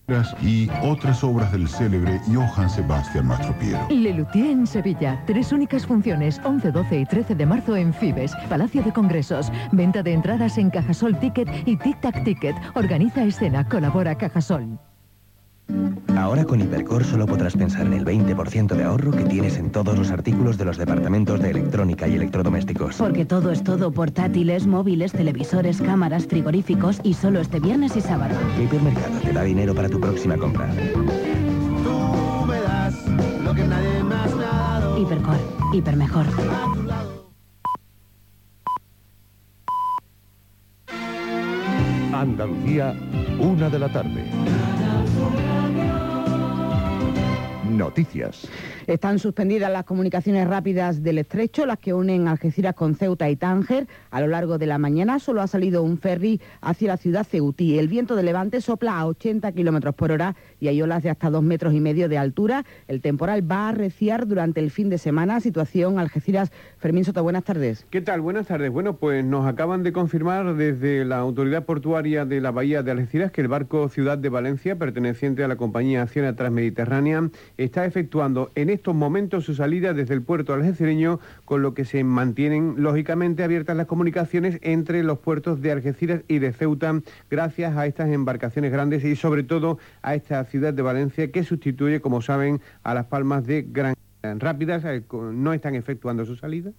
y otras obras del célebre Johann Sebastian Mastropiero. Lelutier en Sevilla. 3 únicas funciones, 11, 12 y 13 de marzo en Fibes, Palacio de Congresos. Venta de entradas en Cajasol Ticket y Tic Tac Ticket. Organiza escena, colabora Cajasol. Ahora con Hipercor solo podrás pensar en el 20% de ahorro que tienes en todos los artículos de los departamentos de electrónica y electrodomésticos. Porque todo es todo, portátiles, móviles, televisores, cámaras, frigoríficos y solo este viernes y sábado. Hipermercado te da dinero para tu próxima compra. Tú me das lo que nadie más me ha dado. Hipercor, hiper mejor. Andalucía, 1 de la tarde. Noticias. Están suspendidas las comunicaciones rápidas del Estrecho, las que unen Algeciras con Ceuta y Tánger. A lo largo de la mañana solo ha salido un ferry hacia la ciudad ceutí. El viento de levante sopla a 80 kilómetros por hora y hay olas de hasta 2,5 metros de altura. El temporal va a arreciar durante el fin de semana. Situación Algeciras. Fermín Soto, buenas tardes. ¿Qué tal? Buenas tardes. Bueno, pues nos acaban de confirmar desde la autoridad portuaria de la bahía de Algeciras que el barco Ciudad de Valencia, perteneciente a la compañía Acciona Transmediterránea, está efectuando en estos momentos su salida desde el puerto algecireño, con lo que se mantienen lógicamente abiertas las comunicaciones entre los puertos de Algeciras y de Ceuta, gracias a estas embarcaciones grandes y sobre todo a esta Ciudad de Valencia que sustituye, como saben, a Las Palmas de Gran Rápidas. No están efectuando su salida,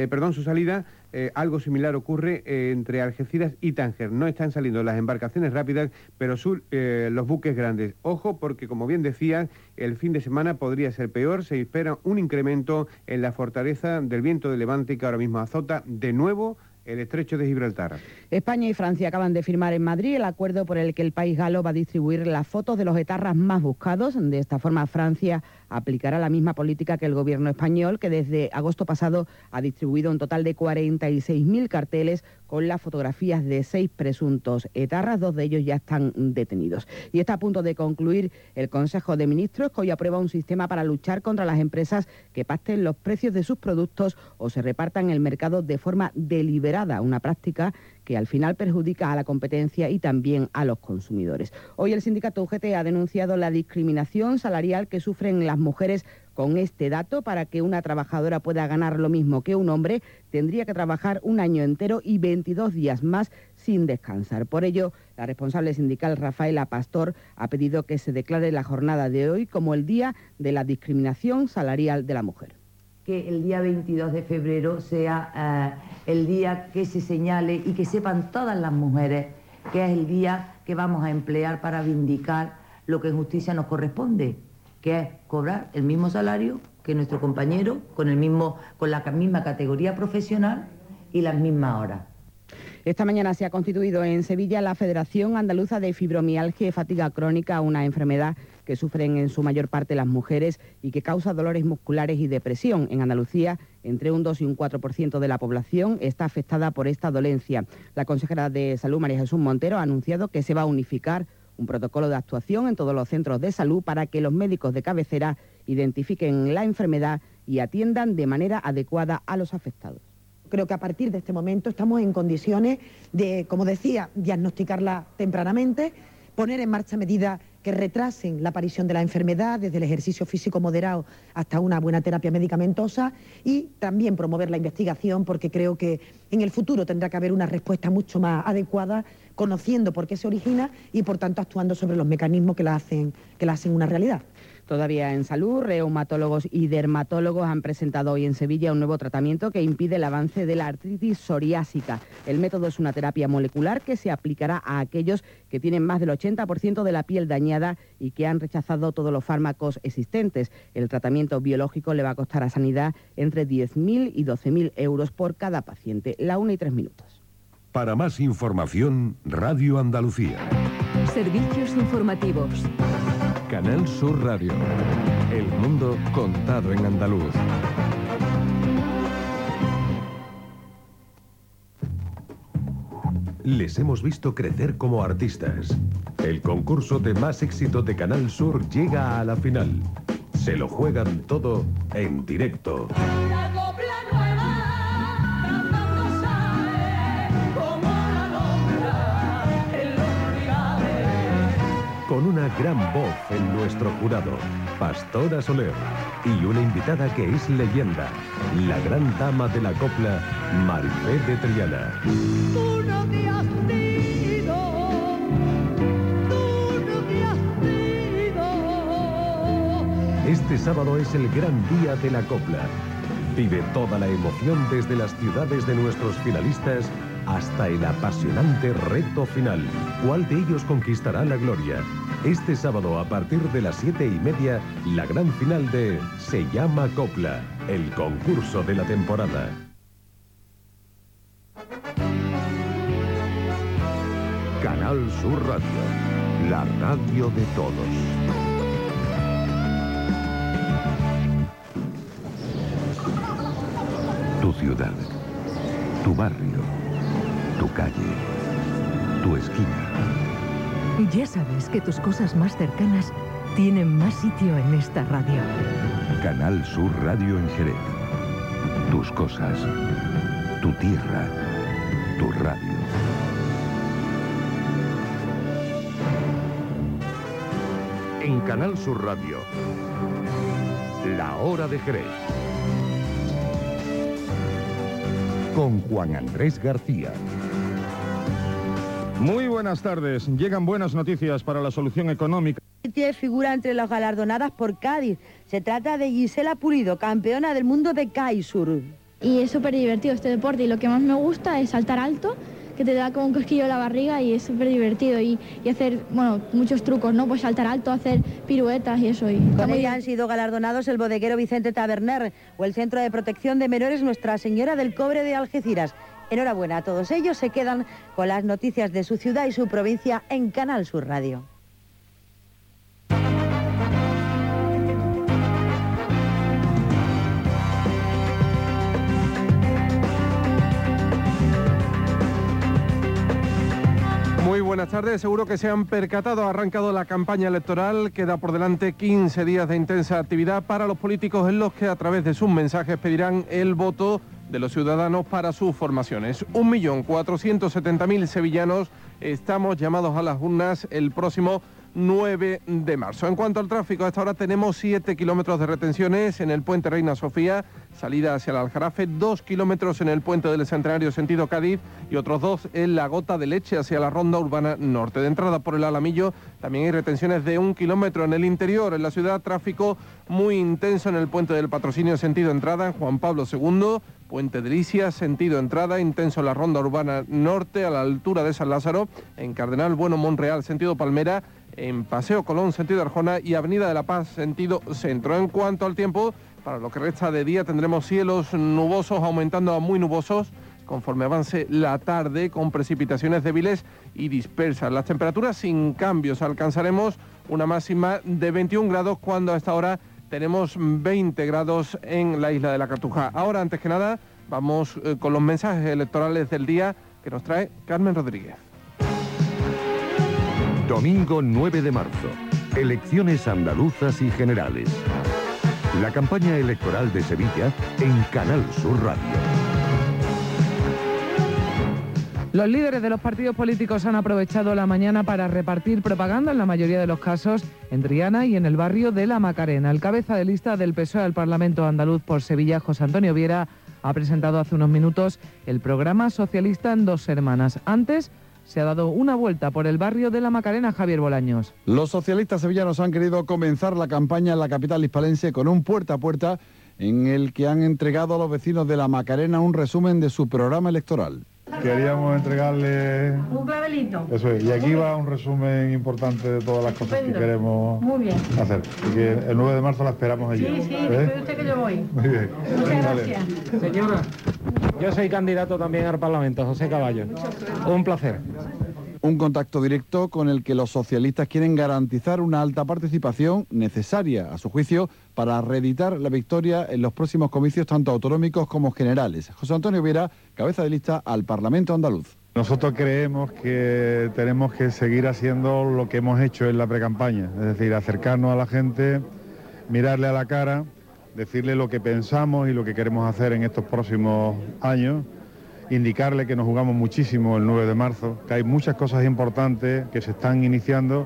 algo similar ocurre entre Algeciras y Tánger. No están saliendo las embarcaciones rápidas, pero los buques grandes. Ojo, porque como bien decía, el fin de semana podría ser peor. Se espera un incremento en la fortaleza del viento de levante que ahora mismo azota de nuevo el estrecho de Gibraltar. España y Francia acaban de firmar en Madrid el acuerdo por el que el país galo va a distribuir las fotos de los etarras más buscados. De esta forma, Francia aplicará la misma política que el gobierno español, que desde agosto pasado ha distribuido un total de 46.000 carteles con las fotografías de 6 presuntos etarras. 2 de ellos ya están detenidos. Y está a punto de concluir el Consejo de Ministros, que hoy aprueba un sistema para luchar contra las empresas que pacten los precios de sus productos o se repartan el mercado de forma deliberada, una práctica que al final perjudica a la competencia y también a los consumidores. Hoy el sindicato UGT ha denunciado la discriminación salarial que sufren las mujeres. Con este dato, para que una trabajadora pueda ganar lo mismo que un hombre, tendría que trabajar un año entero y 22 días más sin descansar. Por ello, la responsable sindical Rafaela Pastor ha pedido que se declare la jornada de hoy como el Día de la Discriminación Salarial de la Mujer. Que el día 22 de febrero sea el día que se señale y que sepan todas las mujeres que es el día que vamos a emplear para vindicar lo que en justicia nos corresponde, que es cobrar el mismo salario que nuestro compañero, con la misma categoría profesional y las mismas horas. Esta mañana se ha constituido en Sevilla la Federación Andaluza de Fibromialgia y Fatiga Crónica, una enfermedad que sufren en su mayor parte las mujeres y que causa dolores musculares y depresión. En Andalucía, entre un 2 y un 4% de la población está afectada por esta dolencia. La consejera de Salud, María Jesús Montero, ha anunciado que se va a unificar un protocolo de actuación en todos los centros de salud para que los médicos de cabecera identifiquen la enfermedad y atiendan de manera adecuada a los afectados. Creo que a partir de este momento estamos en condiciones de, como decía, diagnosticarla tempranamente, poner en marcha medidas que retrasen la aparición de la enfermedad, desde el ejercicio físico moderado hasta una buena terapia medicamentosa, y también promover la investigación, porque creo que en el futuro tendrá que haber una respuesta mucho más adecuada, conociendo por qué se origina y por tanto actuando sobre los mecanismos que la hacen una realidad. Todavía en salud, reumatólogos y dermatólogos han presentado hoy en Sevilla un nuevo tratamiento que impide el avance de la artritis psoriásica. El método es una terapia molecular que se aplicará a aquellos que tienen más del 80% de la piel dañada y que han rechazado todos los fármacos existentes. El tratamiento biológico le va a costar a Sanidad entre 10.000 y 12.000 euros por cada paciente. 1:03. Para más información, Radio Andalucía. Servicios informativos. Canal Sur Radio. El mundo contado en andaluz. Les hemos visto crecer como artistas. El concurso de más éxito de Canal Sur llega a la final. Se lo juegan todo en directo. con una gran voz en nuestro jurado, Pastora Soler, y una invitada que es leyenda, la gran dama de la copla, Marifé de Triana. Tú no te has ido, tú no te has ido. Este sábado es el gran día de la copla. Vive toda la emoción desde las ciudades de nuestros finalistas hasta el apasionante reto final. ¿Cuál de ellos conquistará la gloria? Este sábado, a partir de las 7:30, la gran final de Se llama Copla, el concurso de la temporada. Canal Sur Radio, la radio de todos. Tu ciudad, tu barrio, tu calle, tu esquina. Ya sabes que tus cosas más cercanas tienen más sitio en esta radio. Canal Sur Radio en Jerez. Tus cosas, tu tierra, tu radio. En Canal Sur Radio, La Hora de Jerez. Con Juan Andrés García. Muy buenas tardes. Llegan buenas noticias para la solución económica. Figura entre las galardonadas por Cádiz. Se trata de Gisela Pulido, campeona del mundo de kitesurf. Y es súper divertido este deporte y lo que más me gusta es saltar alto, que te da como un cosquillo en la barriga y es súper divertido y hacer, bueno, muchos trucos, ¿no? Pues saltar alto, hacer piruetas y eso. Con ella han sido galardonados el bodeguero Vicente Taberner o el Centro de Protección de Menores Nuestra Señora del Cobre de Algeciras. Enhorabuena a todos ellos, se quedan con las noticias de su ciudad y su provincia en Canal Sur Radio. Muy buenas tardes, seguro que se han percatado, ha arrancado la campaña electoral, queda por delante 15 días de intensa actividad para los políticos en los que a través de sus mensajes pedirán el voto de los ciudadanos para sus formaciones. 1.470.000 sevillanos estamos llamados a las urnas el próximo 9 de marzo. En cuanto al tráfico, a esta hora tenemos 7 kilómetros de retenciones en el puente Reina Sofía, salida hacia el Aljarafe, 2 kilómetros en el puente del Centenario sentido Cádiz y otros 2 en la Gota de Leche hacia la Ronda Urbana Norte. De entrada por el Alamillo también hay retenciones de 1 kilómetro en el interior. En la ciudad, tráfico muy intenso en el puente del Patrocinio sentido entrada, en Juan Pablo II, Puente de Licia, sentido entrada, intenso en la Ronda Urbana Norte a la altura de San Lázaro, en Cardenal Bueno Monreal, sentido Palmera, en Paseo Colón, sentido Arjona y Avenida de la Paz, sentido centro. En cuanto al tiempo, para lo que resta de día tendremos cielos nubosos aumentando a muy nubosos conforme avance la tarde, con precipitaciones débiles y dispersas. Las temperaturas sin cambios, alcanzaremos una máxima de 21 grados cuando a esta hora tenemos 20 grados en la isla de la Cartuja. Ahora, antes que nada, vamos con los mensajes electorales del día que nos trae Carmen Rodríguez. Domingo 9 de marzo. Elecciones andaluzas y generales. La campaña electoral de Sevilla en Canal Sur Radio. Los líderes de los partidos políticos han aprovechado la mañana para repartir propaganda, en la mayoría de los casos, en Triana y en el barrio de La Macarena. El cabeza de lista del PSOE al Parlamento andaluz por Sevilla, José Antonio Viera, ha presentado hace unos minutos el programa socialista en 2 semanas. Antes se ha dado una vuelta por el barrio de La Macarena, Javier Bolaños. Los socialistas sevillanos han querido comenzar la campaña en la capital hispalense con un puerta a puerta en el que han entregado a los vecinos de La Macarena un resumen de su programa electoral. Queríamos entregarle un papelito. Eso es, y aquí va un resumen importante de todas las cosas que queremos hacer. Y que el 9 de marzo la esperamos allí. Sí, espere usted que yo voy. Muy bien. Muchas gracias. Señora, yo soy candidato también al Parlamento, José Caballo. Un placer. Un contacto directo con el que los socialistas quieren garantizar una alta participación necesaria, a su juicio, para reeditar la victoria en los próximos comicios tanto autonómicos como generales. José Antonio Viera, cabeza de lista al Parlamento andaluz. Nosotros creemos que tenemos que seguir haciendo lo que hemos hecho en la precampaña, es decir, acercarnos a la gente, mirarle a la cara, decirle lo que pensamos y lo que queremos hacer en estos próximos años, indicarle que nos jugamos muchísimo el 9 de marzo, que hay muchas cosas importantes que se están iniciando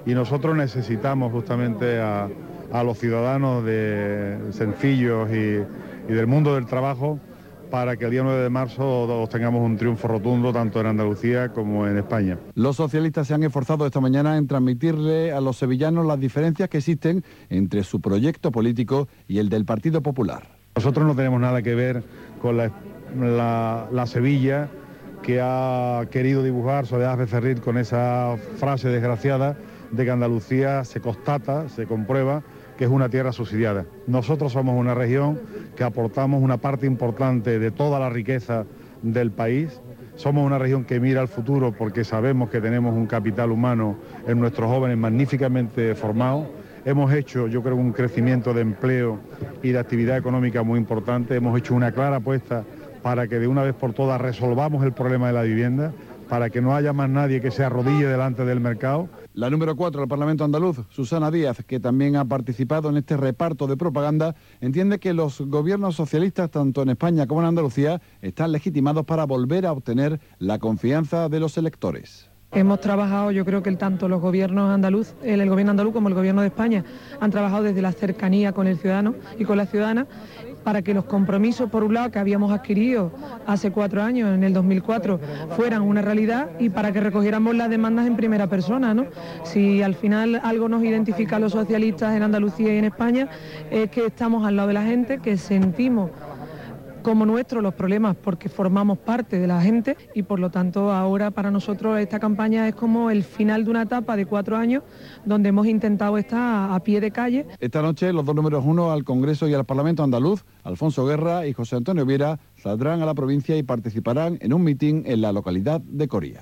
y nosotros necesitamos justamente a los ciudadanos sencillos y del mundo del trabajo para que el día 9 de marzo tengamos un triunfo rotundo tanto en Andalucía como en España. Los socialistas se han esforzado esta mañana en transmitirle a los sevillanos las diferencias que existen entre su proyecto político y el del Partido Popular. Nosotros no tenemos nada que ver con la Sevilla que ha querido dibujar Soledad Becerril con esa frase desgraciada de que Andalucía se constata, se comprueba que es una tierra subsidiada. Nosotros somos una región que aportamos una parte importante de toda la riqueza del país. Somos una región que mira al futuro porque sabemos que tenemos un capital humano en nuestros jóvenes magníficamente formados. Hemos hecho, yo creo, un crecimiento de empleo y de actividad económica muy importante. Hemos hecho una clara apuesta para que de una vez por todas resolvamos el problema de la vivienda, para que no haya más nadie que se arrodille delante del mercado. La número 4 del Parlamento andaluz, Susana Díaz, que también ha participado en este reparto de propaganda, entiende que los gobiernos socialistas, tanto en España como en Andalucía, están legitimados para volver a obtener la confianza de los electores. Hemos trabajado, yo creo que tanto los gobiernos andaluz, el gobierno andaluz como el gobierno de España, han trabajado desde la cercanía con el ciudadano y con la ciudadana, para que los compromisos, por un lado, que habíamos adquirido hace 4 años, en el 2004, fueran una realidad y para que recogiéramos las demandas en primera persona, ¿no? Si al final algo nos identifica a los socialistas en Andalucía y en España, es que estamos al lado de la gente, que sentimos como nuestros los problemas porque formamos parte de la gente y por lo tanto ahora para nosotros esta campaña es como el final de una etapa de 4 años donde hemos intentado estar a pie de calle. Esta noche los dos números 1 al Congreso y al Parlamento andaluz, Alfonso Guerra y José Antonio Viera, saldrán a la provincia y participarán en un mitin en la localidad de Coria.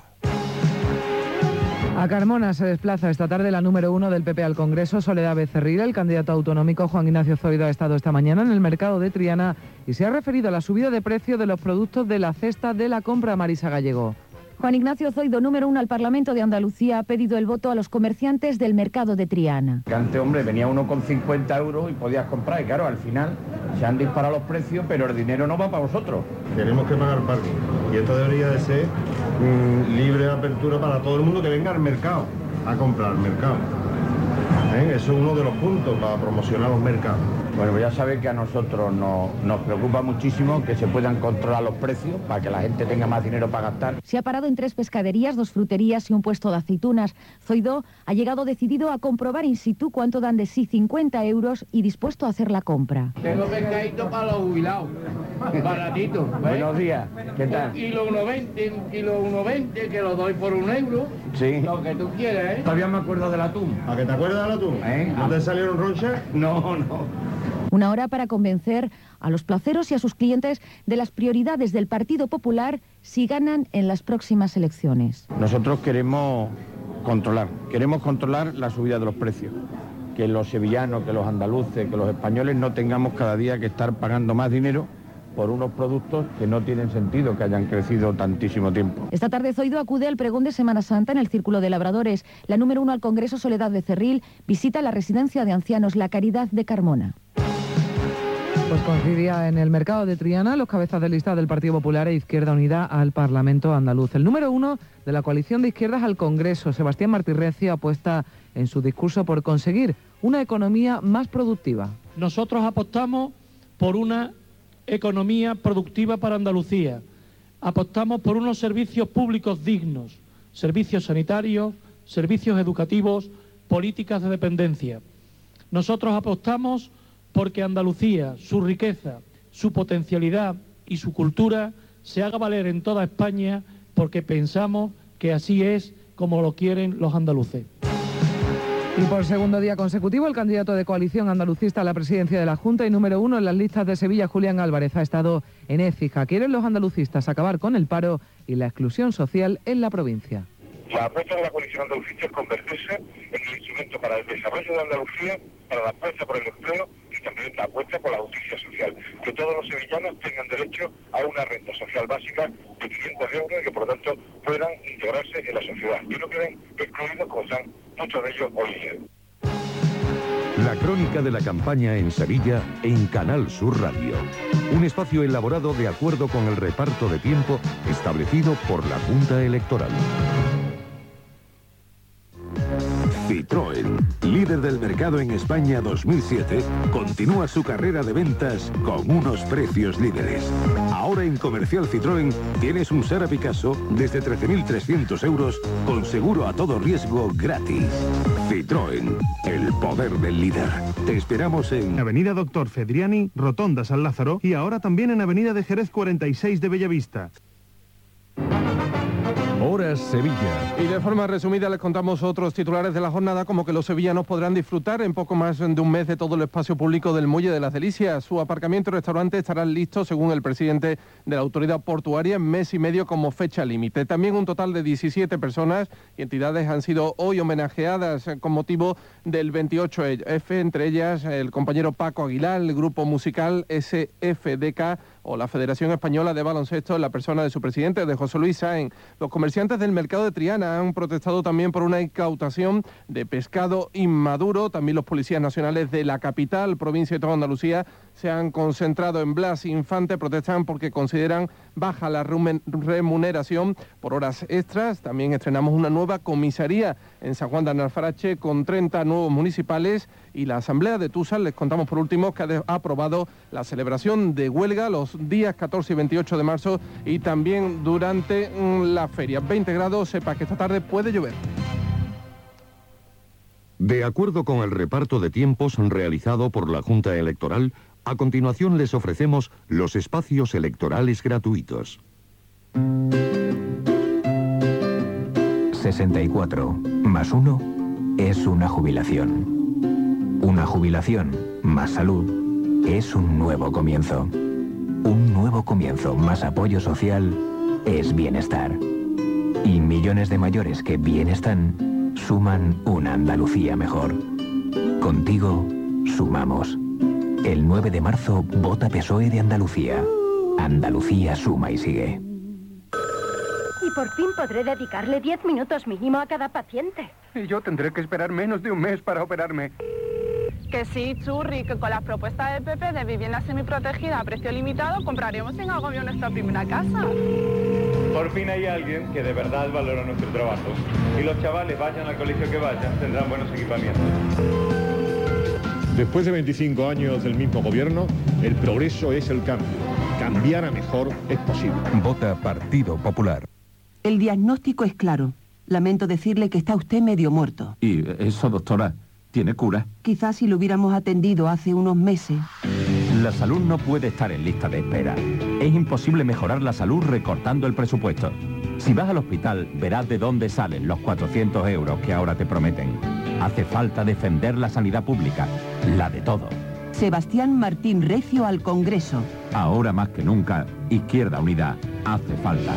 A Carmona se desplaza esta tarde la número 1 del PP al Congreso, Soledad Becerril. El candidato autonómico Juan Ignacio Zoido ha estado esta mañana en el mercado de Triana y se ha referido a la subida de precio de los productos de la cesta de la compra. Marisa Gallego. Juan Ignacio Zoido, número 1 al Parlamento de Andalucía, ha pedido el voto a los comerciantes del mercado de Triana. Que antes, hombre, venía uno con 50 euros y podías comprar, y claro, al final se han disparado los precios, pero el dinero no va para vosotros. Tenemos que pagar parking y esto debería de ser libre de apertura para todo el mundo que venga al mercado, a comprar al mercado. Eso es uno de los puntos para promocionar los mercados. Bueno, pues ya sabéis que a nosotros nos preocupa muchísimo que se puedan controlar los precios para que la gente tenga más dinero para gastar. Se ha parado en 3 pescaderías, 2 fruterías y un puesto de aceitunas. Zoido ha llegado decidido a comprobar in situ cuánto dan de sí 50 euros y dispuesto a hacer la compra. Tengo pescadito para los jubilados, baratito. Buenos días, ¿qué tal? Un kilo 1,20, que lo doy por 1 euro. Sí. Lo que tú quieras, ¿eh? Todavía me acuerdo del atún. ¿A que te acuerdas del atún? ¿No te salieron ronchas? No. Una hora para convencer a los placeros y a sus clientes de las prioridades del Partido Popular si ganan en las próximas elecciones. Nosotros queremos controlar la subida de los precios. Que los sevillanos, que los andaluces, que los españoles no tengamos cada día que estar pagando más dinero por unos productos que no tienen sentido que hayan crecido tantísimo tiempo. Esta tarde Zoido acude al pregón de Semana Santa en el Círculo de Labradores. La número 1 al Congreso, Soledad Becerril, visita la residencia de ancianos La Caridad de Carmona. Pues coincidía en el mercado de Triana los cabezas de lista del Partido Popular e Izquierda Unida al Parlamento andaluz. El número 1 de la coalición de izquierdas al Congreso, Sebastián Martí Recio, apuesta en su discurso por conseguir una economía más productiva. Nosotros apostamos por una economía productiva para Andalucía. Apostamos por unos servicios públicos dignos, servicios sanitarios, servicios educativos, políticas de dependencia. Nosotros apostamos porque Andalucía, su riqueza, su potencialidad y su cultura se haga valer en toda España, porque pensamos que así es como lo quieren los andaluces. Y por segundo día consecutivo, el candidato de coalición andalucista a la presidencia de la Junta y número 1 en las listas de Sevilla, Julián Álvarez, ha estado en Écija. Quieren los andalucistas acabar con el paro y la exclusión social en la provincia. La apuesta de la coalición andalucista es convertirse en el instrumento para el desarrollo de Andalucía, para la apuesta por el empleo y también la apuesta por la justicia social. Que todos los sevillanos tengan derecho a una renta social básica de 500 euros y que por lo tanto puedan integrarse en la sociedad. Y no queden excluidos como están muchos de ellos hoy día. La crónica de la campaña en Sevilla en Canal Sur Radio. Un espacio elaborado de acuerdo con el reparto de tiempo establecido por la Junta Electoral. Citroën. líder del mercado en España 2007, continúa su carrera de ventas con unos precios líderes. Ahora en Comercial Citroën tienes un Sara Picasso desde 13.300 euros con seguro a todo riesgo gratis. Citroën, el poder del líder. Te esperamos en Avenida Doctor Fedriani, Rotonda San Lázaro y ahora también en Avenida de Jerez 46 de Bellavista. Horas Sevilla. Y de forma resumida les contamos otros titulares de la jornada, como que los sevillanos podrán disfrutar en poco más de un mes de todo el espacio público del Muelle de las Delicias. Su aparcamiento y restaurante estarán listos, según el presidente de la autoridad portuaria, en mes y medio como fecha límite. También un total de 17 personas y entidades han sido hoy homenajeadas con motivo del 28F, entre ellas el compañero Paco Aguilar, el grupo musical SFDK o la Federación Española de Baloncesto en la persona de su presidente, de José Luis Sáenz. Los comerciantes del mercado de Triana han protestado también por una incautación de pescado inmaduro. También los policías nacionales de la capital, provincia de toda Andalucía, se han concentrado en Blas Infante. Protestan porque consideran baja la remuneración por horas extras. También estrenamos una nueva comisaría en San Juan de Alfarache con 30 nuevos municipales. Y la Asamblea de Tusal, les contamos por último, que ha aprobado la celebración de huelga los días 14 y 28 de marzo y también durante la feria. 20 grados, sepa que esta tarde puede llover. De acuerdo con el reparto de tiempos realizado por la Junta Electoral, a continuación les ofrecemos los espacios electorales gratuitos. 64 más 1 es una jubilación. Una jubilación más salud es un nuevo comienzo. Un nuevo comienzo más apoyo social es bienestar. Y millones de mayores que bien están suman una Andalucía mejor. Contigo sumamos. El 9 de marzo vota PSOE de Andalucía. Andalucía suma y sigue. Y por fin podré dedicarle 10 minutos mínimo a cada paciente. Y yo tendré que esperar menos de un mes para operarme. Que sí, Churri, que con las propuestas del PP de vivienda semiprotegida a precio limitado compraremos sin agobio nuestra primera casa. Por fin hay alguien que de verdad valora nuestro trabajo. Y los chavales, vayan al colegio que vayan, tendrán buenos equipamientos. Después de 25 años del mismo gobierno, el progreso es el cambio. Cambiar a mejor es posible. Vota Partido Popular. El diagnóstico es claro. Lamento decirle que está usted medio muerto. ¿Y eso, doctora, tiene cura? Quizás si lo hubiéramos atendido hace unos meses. La salud no puede estar en lista de espera. Es imposible mejorar la salud recortando el presupuesto. Si vas al hospital, verás de dónde salen los 400 euros que ahora te prometen. Hace falta defender la sanidad pública, la de todos. Sebastián Martín Recio al Congreso. Ahora más que nunca, Izquierda Unida hace falta.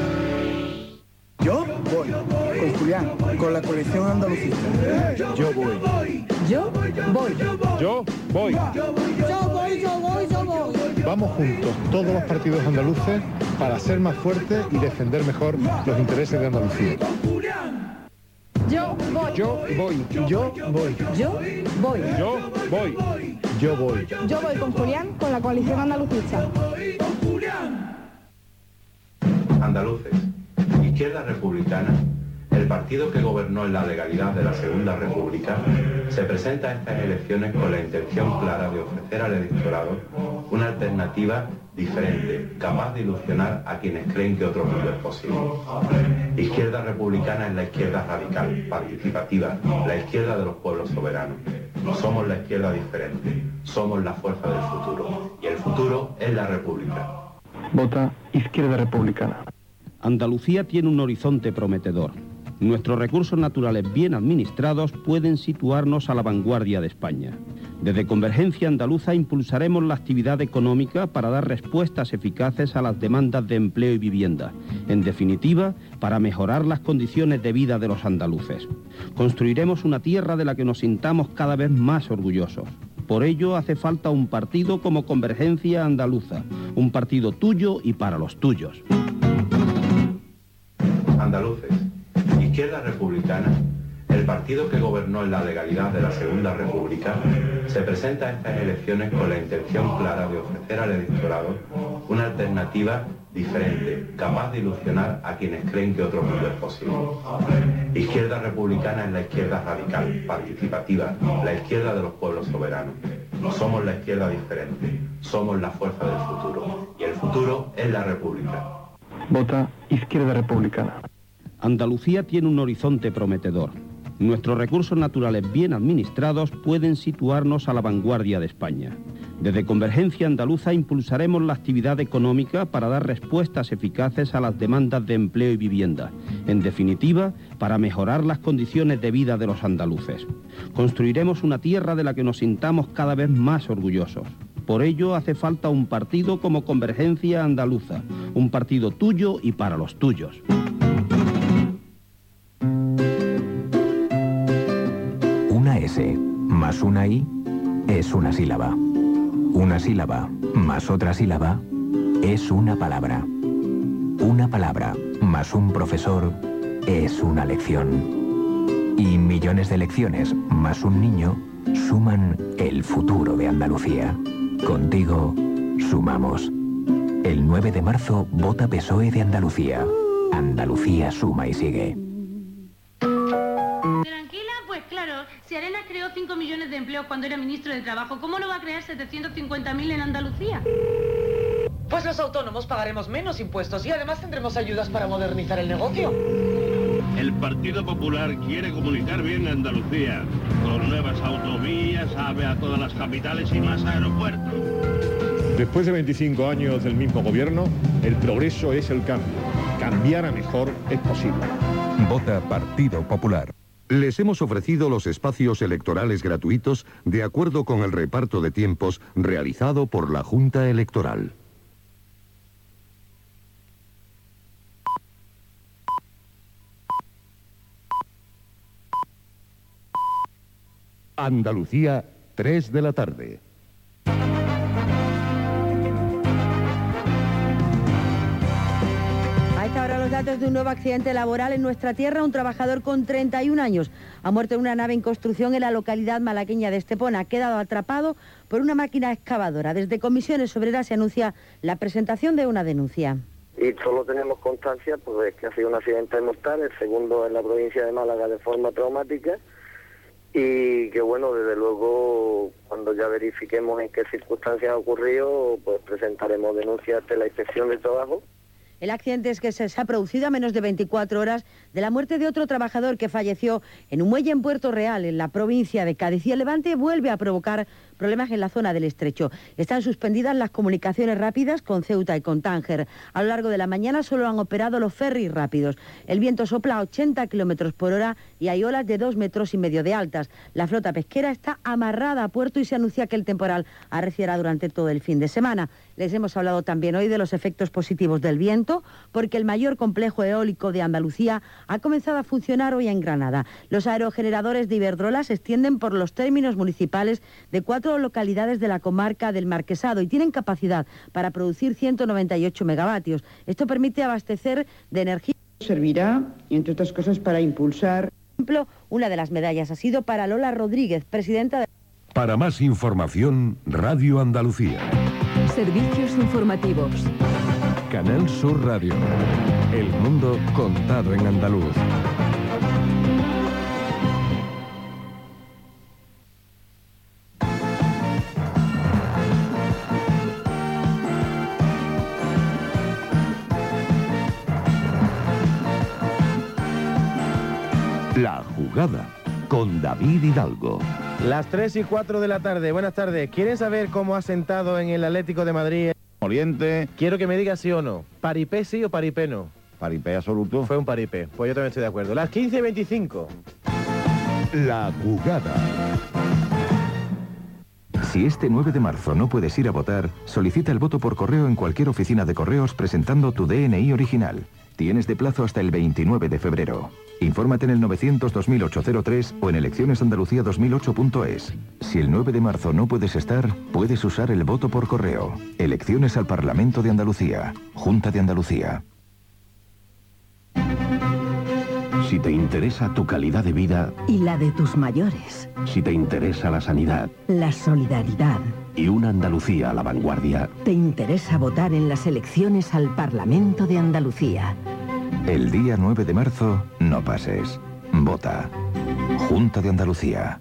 Yo voy, con Julián, con la colección andalucista. Yo voy. Yo voy. Yo voy. Yo voy. Vamos juntos, todos los partidos andaluces, para ser más fuertes y defender mejor los intereses de Andalucía. Yo voy. Yo voy. Yo voy. Yo voy. Yo voy. Yo voy. Yo voy con Julián, con la coalición andalucista. Andaluces, Izquierda Republicana, el partido que gobernó en la legalidad de la Segunda República, se presenta a estas elecciones con la intención clara de ofrecer al electorado una alternativa diferente, capaz de ilusionar a quienes creen que otro mundo es posible. Izquierda Republicana es la izquierda radical, participativa, la izquierda de los pueblos soberanos. Somos la izquierda diferente, somos la fuerza del futuro, y el futuro es la República. Vota Izquierda Republicana. Andalucía tiene un horizonte prometedor. Nuestros recursos naturales bien administrados pueden situarnos a la vanguardia de España. Desde Convergencia Andaluza impulsaremos la actividad económica para dar respuestas eficaces a las demandas de empleo y vivienda. En definitiva, para mejorar las condiciones de vida de los andaluces. Construiremos una tierra de la que nos sintamos cada vez más orgullosos. Por ello hace falta un partido como Convergencia Andaluza, un partido tuyo y para los tuyos. Andaluces, Izquierda Republicana, el El partido que gobernó en la legalidad de la Segunda República se presenta a estas elecciones con la intención clara de ofrecer al electorado una alternativa diferente, capaz de ilusionar a quienes creen que otro mundo es posible. Izquierda Republicana es la izquierda radical, participativa, la izquierda de los pueblos soberanos. Somos la izquierda diferente, somos la fuerza del futuro. Y el futuro es la República. Vota Izquierda Republicana. Andalucía tiene un horizonte prometedor. Nuestros recursos naturales bien administrados pueden situarnos a la vanguardia de España. Desde Convergencia Andaluza impulsaremos la actividad económica para dar respuestas eficaces a las demandas de empleo y vivienda. En definitiva, para mejorar las condiciones de vida de los andaluces. Construiremos una tierra de la que nos sintamos cada vez más orgullosos. Por ello hace falta un partido como Convergencia Andaluza, un partido tuyo y para los tuyos. Una S más una I es una sílaba. Una sílaba más otra sílaba es una palabra. Una palabra más un profesor es una lección. Y millones de lecciones más un niño suman el futuro de Andalucía. Contigo sumamos. El 9 de marzo vota PSOE de Andalucía. Andalucía suma y sigue. Tranquila, pues claro, si Arenas creó 5 millones de empleos cuando era ministro de Trabajo, ¿cómo no va a crear 750.000 en Andalucía? Pues los autónomos pagaremos menos impuestos y además tendremos ayudas para modernizar el negocio. El Partido Popular quiere comunicar bien Andalucía, con nuevas autovías, AVE a todas las capitales y más aeropuertos. Después de 25 años del mismo gobierno, el progreso es el cambio. Cambiar a mejor es posible. Vota Partido Popular. Les hemos ofrecido los espacios electorales gratuitos de acuerdo con el reparto de tiempos realizado por la Junta Electoral. Andalucía, 3 de la tarde. A esta hora los datos de un nuevo accidente laboral en nuestra tierra. Un trabajador con 31 años ha muerto en una nave en construcción en la localidad malagueña de Estepona. Ha quedado atrapado por una máquina excavadora. Desde Comisiones Obreras se anuncia la presentación de una denuncia. Y solo tenemos constancia pues, de que ha sido un accidente mortal, el segundo en la provincia de Málaga de forma traumática. Y que bueno, desde luego, cuando ya verifiquemos en qué circunstancias ha ocurrido, pues presentaremos denuncias ante la Inspección de Trabajo. El accidente es que se ha producido a menos de 24 horas de la muerte de otro trabajador que falleció en un muelle en Puerto Real, en la provincia de Cádiz. Y el levante vuelve a provocar problemas en la zona del Estrecho. Están suspendidas las comunicaciones rápidas con Ceuta y con Tánger. A lo largo de la mañana solo han operado los ferries rápidos. El viento sopla a 80 kilómetros por hora y hay olas de 2,5 metros de altas. La flota pesquera está amarrada a puerto y se anuncia que el temporal arreciará durante todo el fin de semana. Les hemos hablado también hoy de los efectos positivos del viento, porque el mayor complejo eólico de Andalucía ha comenzado a funcionar hoy en Granada. Los aerogeneradores de Iberdrola se extienden por los términos municipales de 4 localidades de la comarca del Marquesado y tienen capacidad para producir 198 megavatios. Esto permite abastecer de energía. Servirá, entre otras cosas, para impulsar. Por ejemplo, una de las medallas ha sido para Lola Rodríguez, presidenta de... Para más información, Radio Andalucía. Servicios informativos. Canal Sur Radio. El mundo contado en andaluz. La jugada con David Hidalgo. Las 3:04 de la tarde. Buenas tardes. ¿Quieren saber cómo ha sentado en el Atlético de Madrid? Oriente. Quiero que me diga sí o no. ¿Paripé sí o paripé no? Paripé absoluto. Fue un paripé. Pues yo también estoy de acuerdo. Las 15:25. La jugada. Si este 9 de marzo no puedes ir a votar, solicita el voto por correo en cualquier oficina de correos presentando tu DNI original. Tienes de plazo hasta el 29 de febrero. Infórmate en el 900-2803 o en eleccionesandalucía2008.es. Si el 9 de marzo no puedes estar, puedes usar el voto por correo. Elecciones al Parlamento de Andalucía. Junta de Andalucía. Si te interesa tu calidad de vida y la de tus mayores, si te interesa la sanidad la solidaridad y una Andalucía a la vanguardia, te interesa votar en las elecciones al Parlamento de Andalucía. El día 9 de marzo, no pases. Vota. Junta de Andalucía.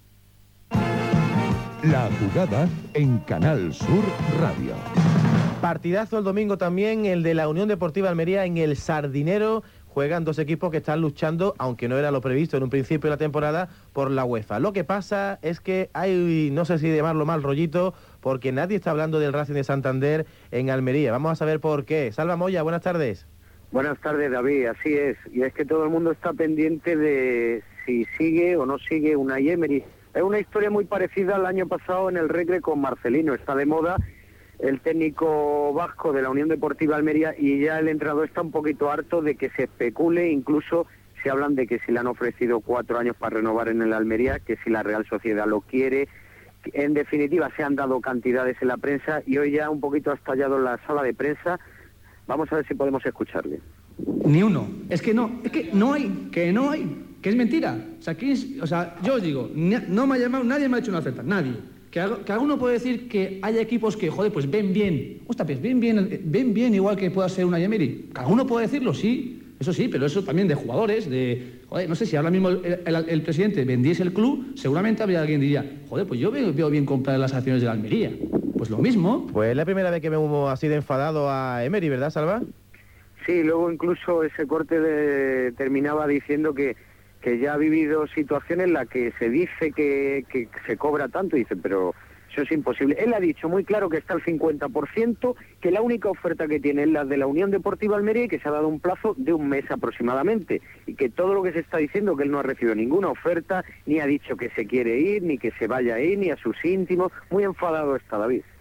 La jugada en Canal Sur Radio. Partidazo el domingo también, el de la Unión Deportiva Almería en el Sardinero. Juegan dos equipos que están luchando, aunque no era lo previsto en un principio de la temporada, por la UEFA. Lo que pasa es que hay, no sé si llamarlo mal rollito, porque nadie está hablando del Racing de Santander en Almería. Vamos a saber por qué. Salva Moya, buenas tardes. Buenas tardes, David, así es. Y es que todo el mundo está pendiente de si sigue o no sigue Unai Emery. Es una historia muy parecida al año pasado en el Recre con Marcelino. Está de moda el técnico vasco de la Unión Deportiva Almería y ya el entrenador está un poquito harto de que se especule, incluso se hablan de que si le han ofrecido 4 años para renovar en el Almería, que si la Real Sociedad lo quiere. En definitiva, se han dado cantidades en la prensa y hoy ya un poquito ha estallado en la sala de prensa. Vamos a ver si podemos escucharle. Ni uno. Es que no hay, que es mentira. O sea, yo os digo, no me ha llamado, nadie me ha hecho una oferta, nadie. Que alguno puede decir que haya equipos que, joder, pues ven bien. Ostras, pues ven bien igual que pueda ser una Emery. Cada uno puede decirlo, sí, eso sí, pero eso también de jugadores, joder, no sé si ahora mismo el presidente vendiese el club, seguramente habría alguien que diría, joder, pues yo veo bien comprar las acciones de la Almería. Pues lo mismo. Pues es la primera vez que vemos así de enfadado a Emery, ¿verdad, Salva? Sí, luego incluso ese corte terminaba diciendo que ya ha vivido situaciones en las que se dice que se cobra tanto, y dice, pero eso es imposible. Él ha dicho muy claro que está al 50%, que la única oferta que tiene es la de la Unión Deportiva Almería y que se ha dado un plazo de un mes aproximadamente, y que todo lo que se está diciendo, que él no ha recibido ninguna oferta, ni ha dicho que se quiere ir, ni que se vaya a ir, ni a sus íntimos. Muy enfadado está David.